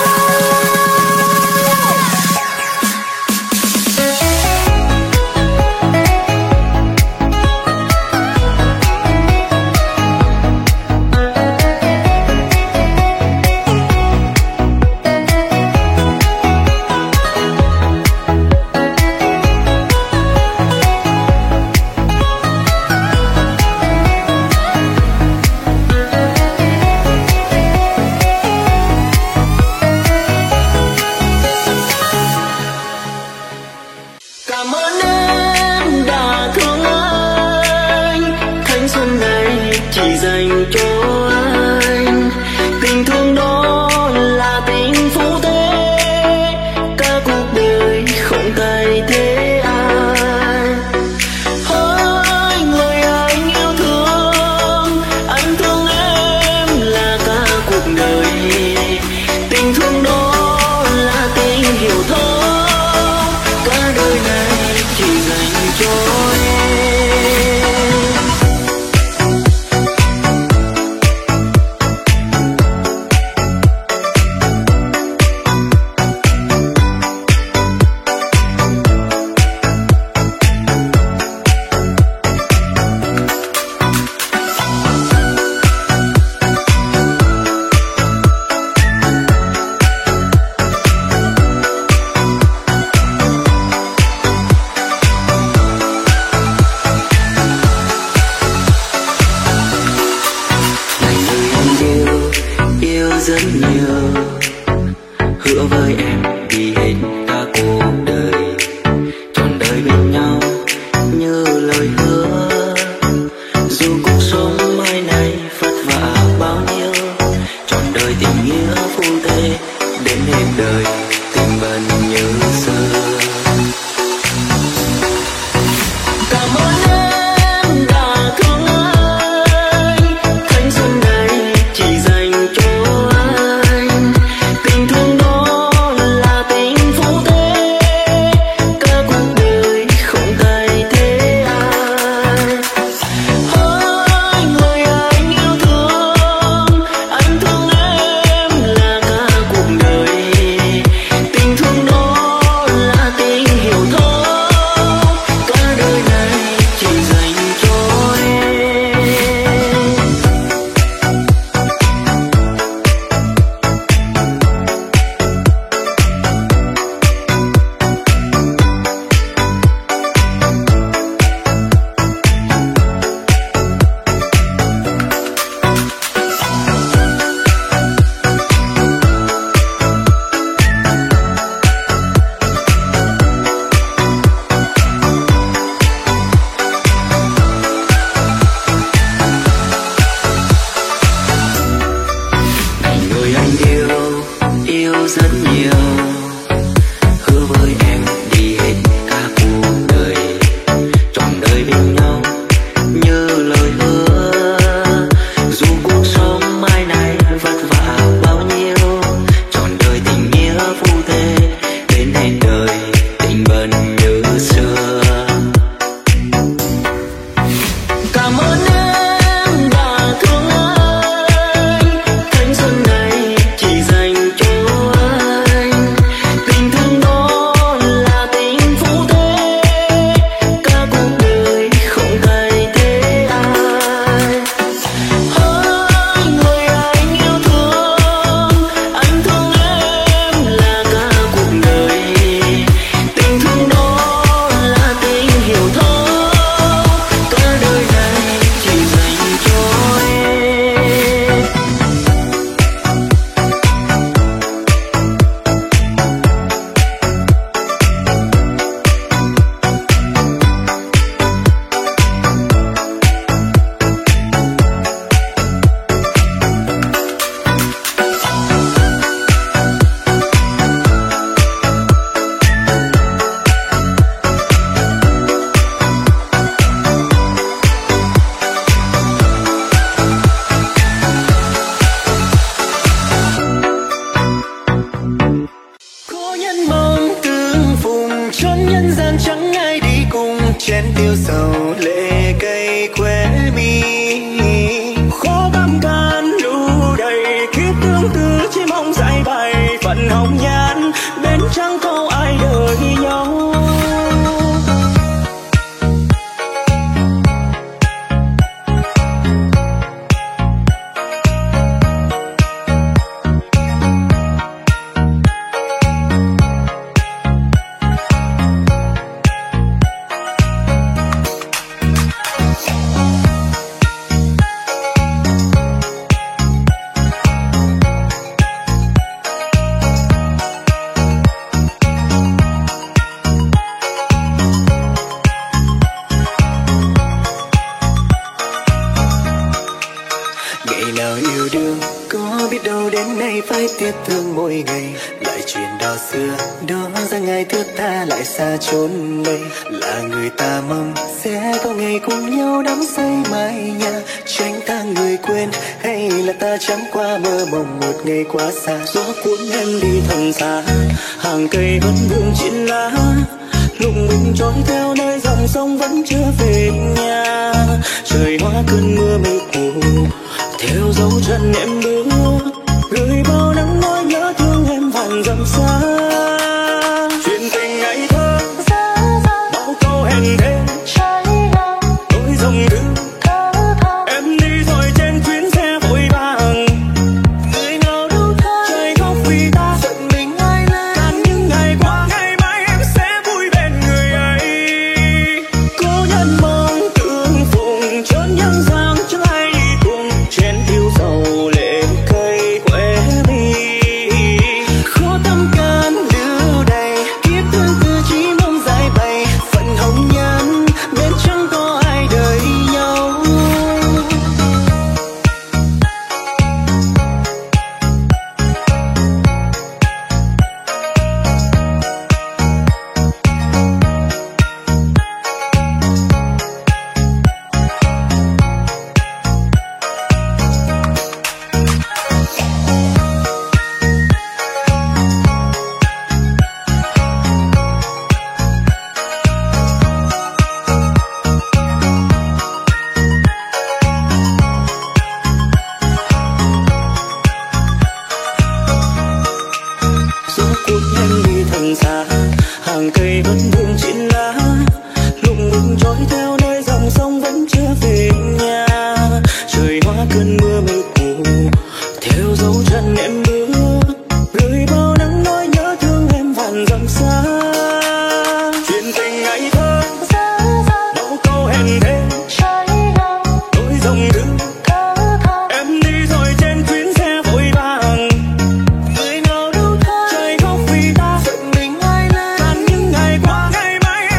Cảm ơn em đã thương anh, thanh xuân này chỉ dành cho anh. Tình thương đó là tình phú thế, cả cuộc đời không thay thế ai. Hỡi người anh yêu thương, anh thương em là cả cuộc đời. Tình thương đó là tình hiểu thấu, cả đời này chỉ dành cho em. Rất nhiều hứa với em đi hết cả cuộc đời, trọn đời bên nhau như lời hứa. Dù cuộc sống mai này vất vả bao nhiêu, trọn đời tình nghĩa phu thê đến hết đời, tình bền như xưa. Cảm ơn em đã thương anh, thanh xuân này chỉ dành cho rất nhiều hứa với em đi hết cả cuộc đời, trọn đời bên nhau như lời hứa. Dù cuộc sống mai này vất vả bao nhiêu, trọn đời tình nghĩa phu thê đến hết đời, tình bền như xưa. Cảm ơn em đã thương anh, thanh xuân này chỉ dành cho anh. chén tiêu dầu lệ cây khóe mi. Khó bám can lũ đầy kiếp tương tư, chỉ mong giải bày phận hồng nhan bên chẳng có ai đợi nhau. Phải tiếc thương mỗi ngày, lại chuyện đau xưa đó ra ngày thước tha lại xa chốn đây. Là người ta mong sẽ có ngày cùng nhau đắm say mái nhà, tránh ta người quên hay là ta chẳng qua mơ mộng một ngày quá xa. Gió cuốn em đi thật xa, hàng cây vẫn vương chín lá, lùng mình trôi theo nơi dòng sông vẫn chưa về nhà. Trời hóa cơn mưa mây mù theo dấu chân em bước, gửi bao nắng nói nhớ thương em vạn dặm xa. Chuyện tình ngày thơ bao câu hẹn thề, đôi dòng đưa em đi rồi trên chuyến xe vội vàng. Người nào đâu trời khóc vì ta giận mình ai lên, cạn những ngày qua ngày mai em sẽ vui bên người ấy. Cố nhân mong tương phùng chốn nhân gian chẳng ai đi cùng, chén tiêu dầu lệ cây khóe mi. Khó tâm can lưu đầy kiếp tương tư, chỉ mong giải bày phận hồng nhan bên chẳng có ai đợi nhau. Gió cuốn em đi thật xa, hàng cây vẫn vương chín lá, lùng bùng trôi theo nơi dòng sông vẫn chưa về nhà. Trời hóa cơn mưa mây mù theo dấu chân em bước, gửi bao nắng nói nhớ thương em vạn dặm xa. Chuyện tình ngày thơ bao câu hẹn thề, đôi dòng đưa em đi rồi trên chuyến xe vội vàng. Người nào đâu trời khóc vì ta giận mình ai lên, cạn những ngày qua ngày mai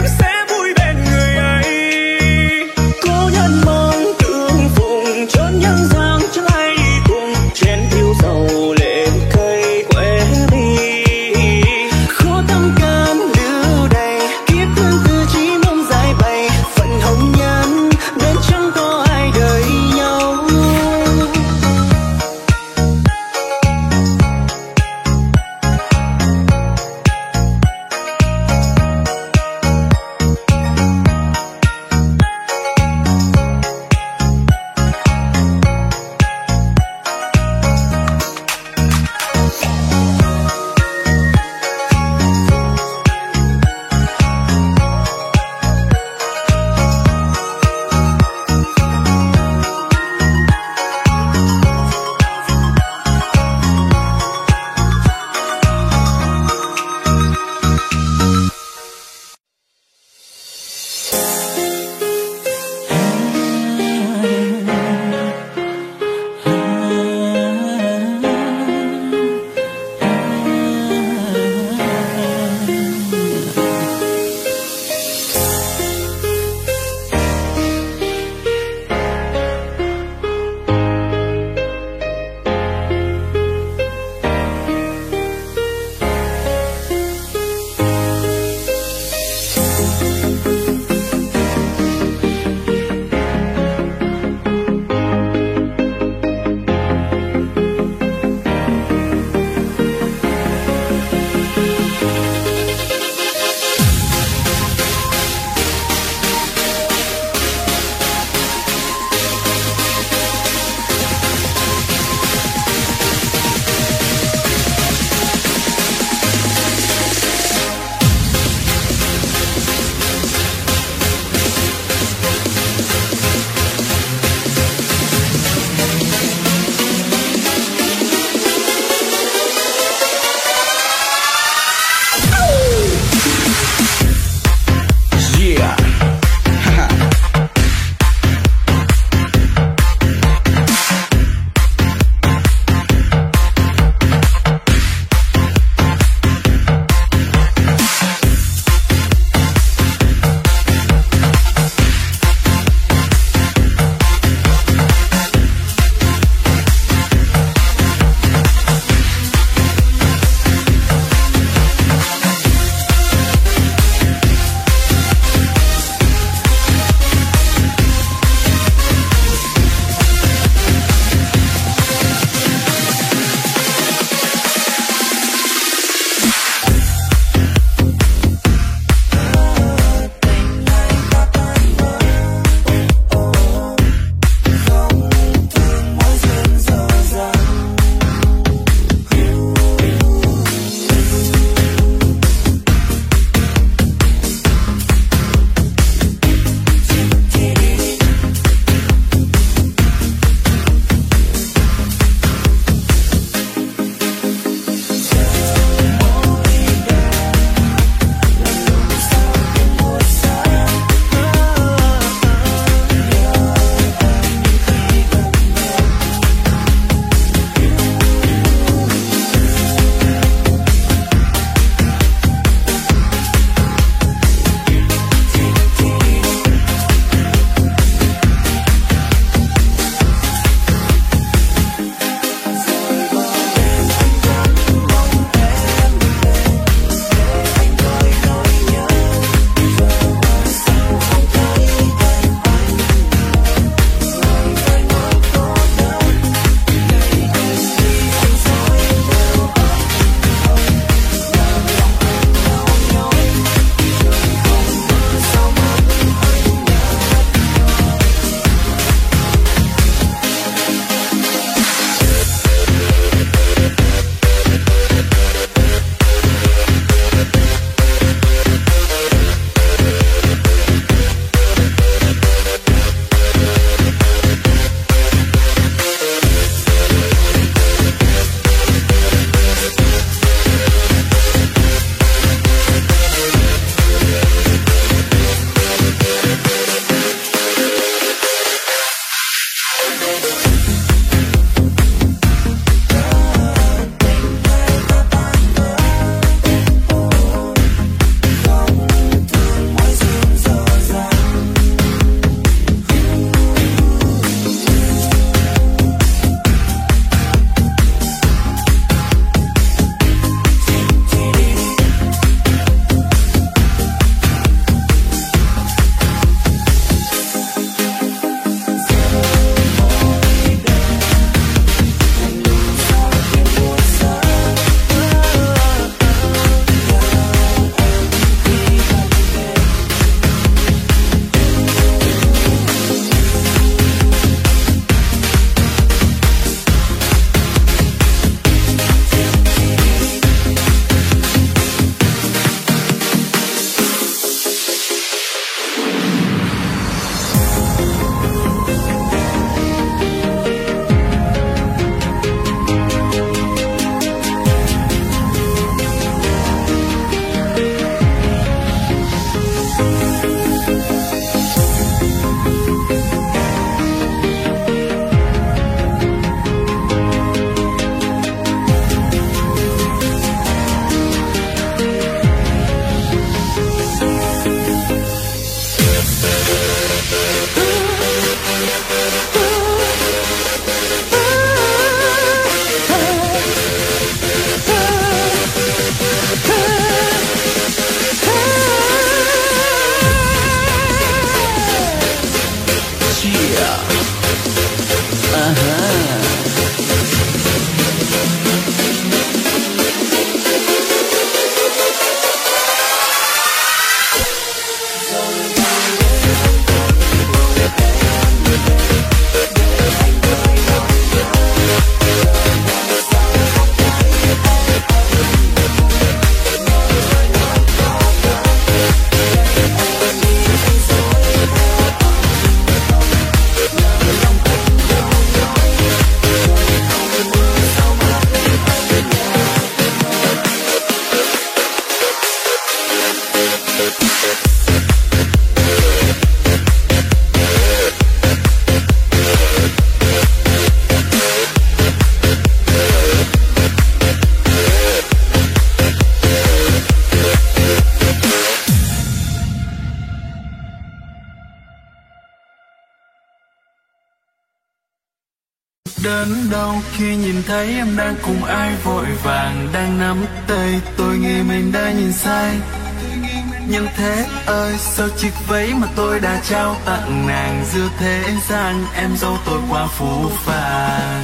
Đến đâu khi nhìn thấy em đang cùng ai vội vàng đang nắm tay, tôi nghĩ mình đã nhìn sai. Nhưng thế ơi, sao chiếc váy mà tôi đã trao tặng nàng giữa thế gian em dâu tôi quá phũ phàng.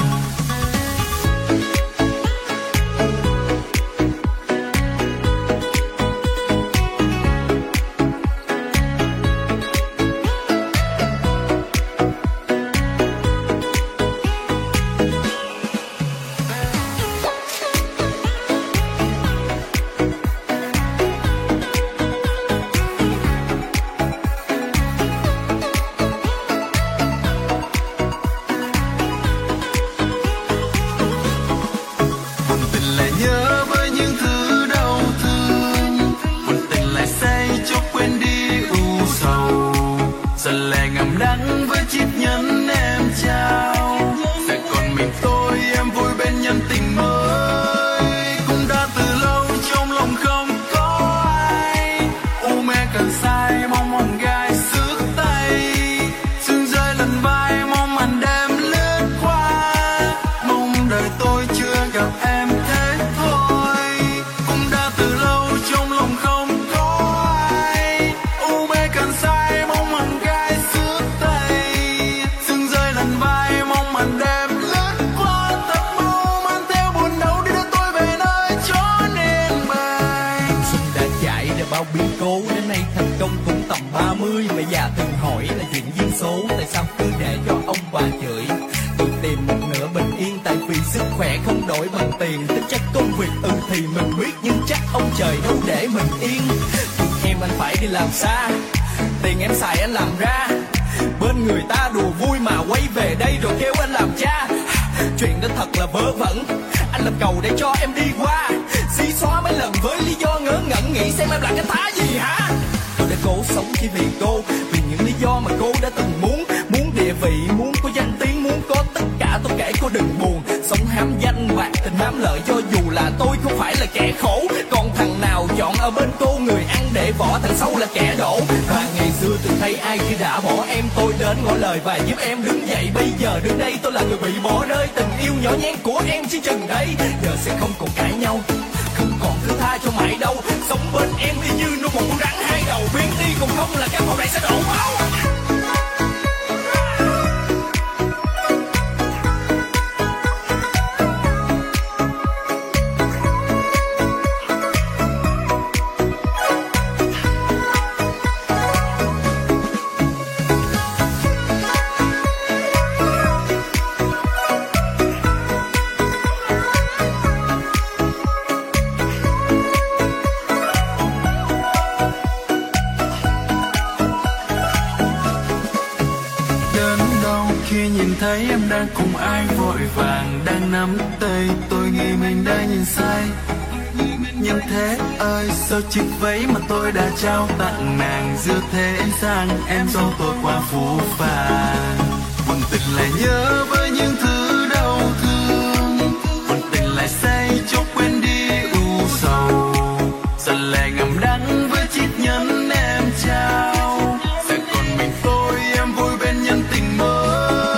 Và giúp em đứng dậy, bây giờ đứng đây tôi là người bị bỏ rơi. Tình yêu nhỏ nhen của em chỉ chừng đây, giờ sẽ không còn cãi nhau, không còn thứ tha cho mãi đâu. Sống bên em y như nuôi một con rắn hai đầu, biến đi còn không là căn phòng này sẽ đổ máu. Thấy em đang cùng ai vội vàng đang nắm tay, tôi nghĩ mình đã nhìn sai. Nhưng thế ơi, sao chiếc váy mà tôi đã trao tặng nàng giữa thế gian em dâu tôi quá phũ phàng. Buồn tình lại nhớ với những thứ đau thương, buồn tình lại say chốc quên đi u sầu, dần lệ ngậm đắng với chiếc nhẫn em trao. Sẽ còn mình tôi em vui bên nhân tình mới.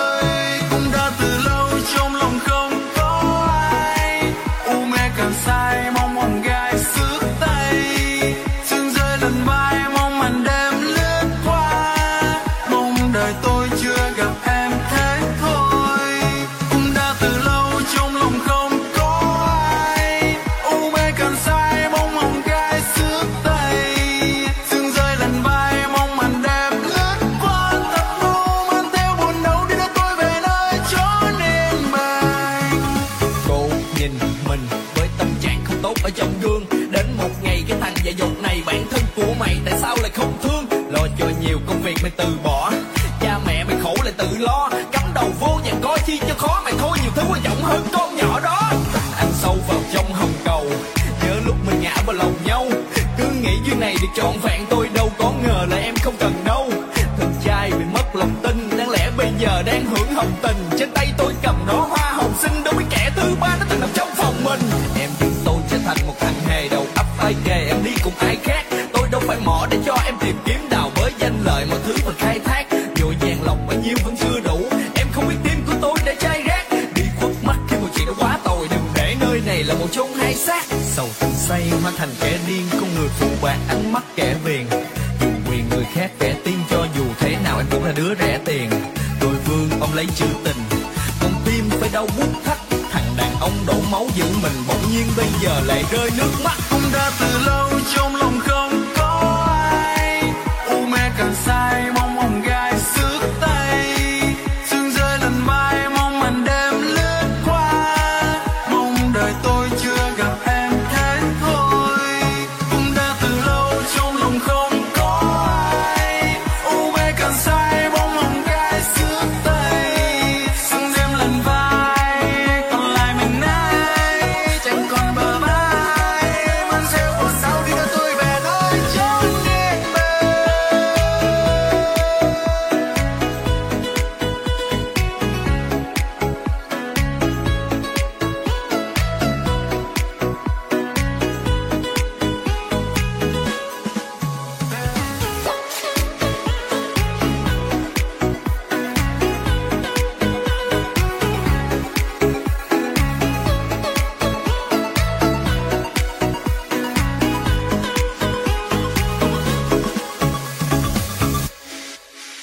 Sai mong một gai xước tay, sương rơi lần vai mong màn đêm lướt qua, mong đời tôi chưa gặp em thế thôi. Cũng đã từ lâu trong lòng không có ai, u mê cần sai mong một gai xước tay, sương rơi lần vai mong màn đêm lướt qua, tập nô mang theo buồn đau đi đưa tôi về nơi chốn yên bình. Cô nhìn mình tốt ở trong gương, đến một ngày cái thằng dại dột này bản thân của mày tại sao lại không thương? Lo cho nhiều công việc mày từ bỏ, cha mẹ mày khổ lại tự lo, cắm đầu vô vàng coi chi cho khó, mày thôi nhiều thứ quan trọng hơn con nhỏ đó. Tình anh sâu vào trong hồng cầu, nhớ lúc mình ngã vào lòng nhau, cứ nghĩ duyên này được trọn vẹn tôi đâu có ngờ là em không cần đâu. Thằng trai bị mất lòng tin, đáng lẽ bây giờ đang hưởng hồng tình, trên tay tôi cầm đó hoa hồng xinh, đâu biết kẻ thứ ba nó từng nằm trong phòng mình. Em dừng tôi trở thành một thằng hề đầu ấp tay kề, em đi cùng ai khác, tôi đâu phải mỏ để cho em tìm kiếm đào bới danh lợi mọi thứ và khai thác. Vội vàng lòng bao nhiêu vẫn chưa đủ, em không biết tim của tôi đã chai rác, tình say hóa thành kẻ điên, con người phụ bạc ánh mắt kẻ viền. Dù quyền người khác kẻ tiên, cho dù thế nào em cũng là đứa rẻ tiền. Đôi vương ông lấy chữ tình, con tim phải đau buốt thắt. Thằng đàn ông đổ máu giữ mình, bỗng nhiên bây giờ lại rơi nước mắt. Cũng đã từ lâu trong